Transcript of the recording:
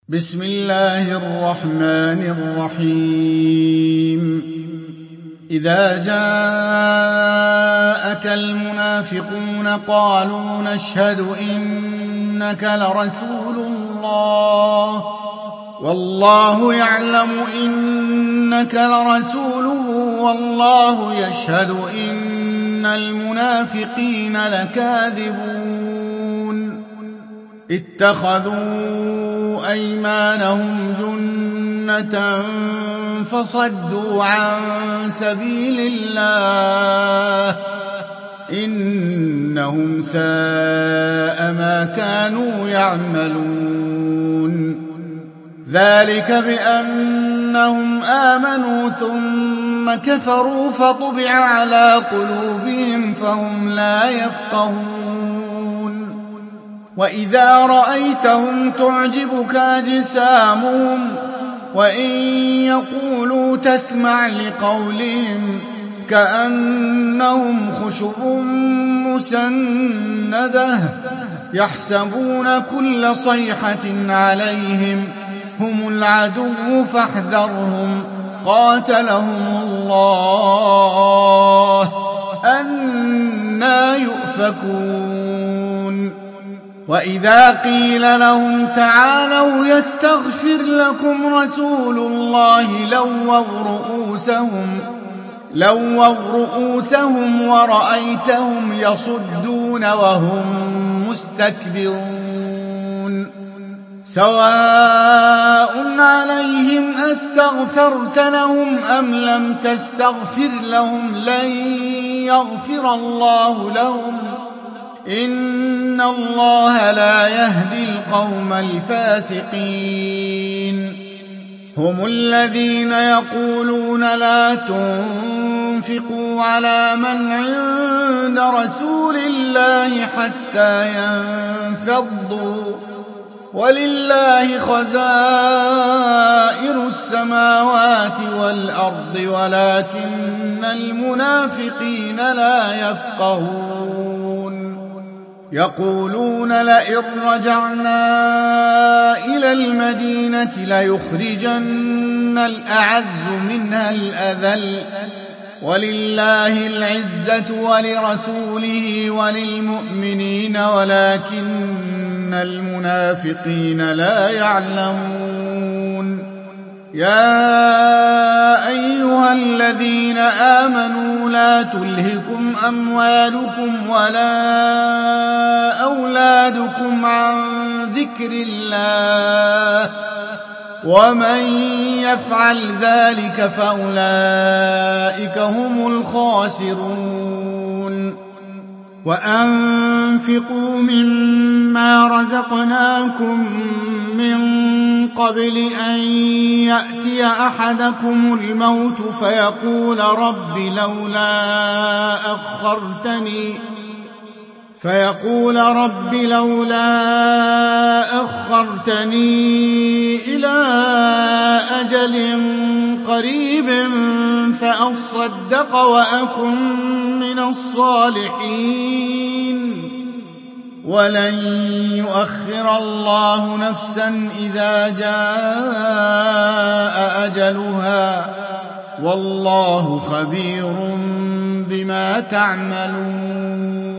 بسم الله الرحمن الرحيم إذا جاءك المنافقون قالوا نشهد إنك لرسول الله والله يعلم إنك لرسوله والله يشهد إن المنافقين لكاذبون اتخذوا أيمانهم جنة فصدوا عن سبيل الله إنهم ساء ما كانوا يعملون ذلك بأنهم آمنوا ثم كفروا فطبع على قلوبهم فهم لا يفقهون وإذا رأيتهم تعجبك أجسامهم وإن يقولوا تسمع لقولهم كأنهم خشب مسندة يحسبون كل صيحة عليهم هم العدو فاحذرهم قاتلهم الله أنى يؤفكون وإذا قيل لهم تعالوا يستغفر لكم رسول الله لووا رؤوسهم ورأيتهم يصدون وهم مستكبرون سواء عليهم أستغفرت لهم أم لم تستغفر لهم لن يغفر الله لهم إن الله لا يهدي القوم الفاسقين هم الذين يقولون لا تنفقوا على من عند رسول الله حتى ينفضوا ولله خزائن السماوات والأرض ولكن المنافقين لا يفقهون يقولون لئن رجعنا إلى المدينة ليخرجن الأعز منها الأذل ولله العزة ولرسوله وللمؤمنين ولكن المنافقين لا يعلمون يا أيها الذين آمنوا لا تلهكم أموالكم ولا أولادكم عن ذكر الله ومن يفعل ذلك فأولئك هم الخاسرون وأنفقوا مما رزقناكم من قبل أن يأتي أحدكم الموت فيقول رب لولا أخرتني إلى أجل قريب فأصدق وأكن من الصالحين ولن يؤخر الله نفسا إذا جاء أجلها والله خبير بما تعملون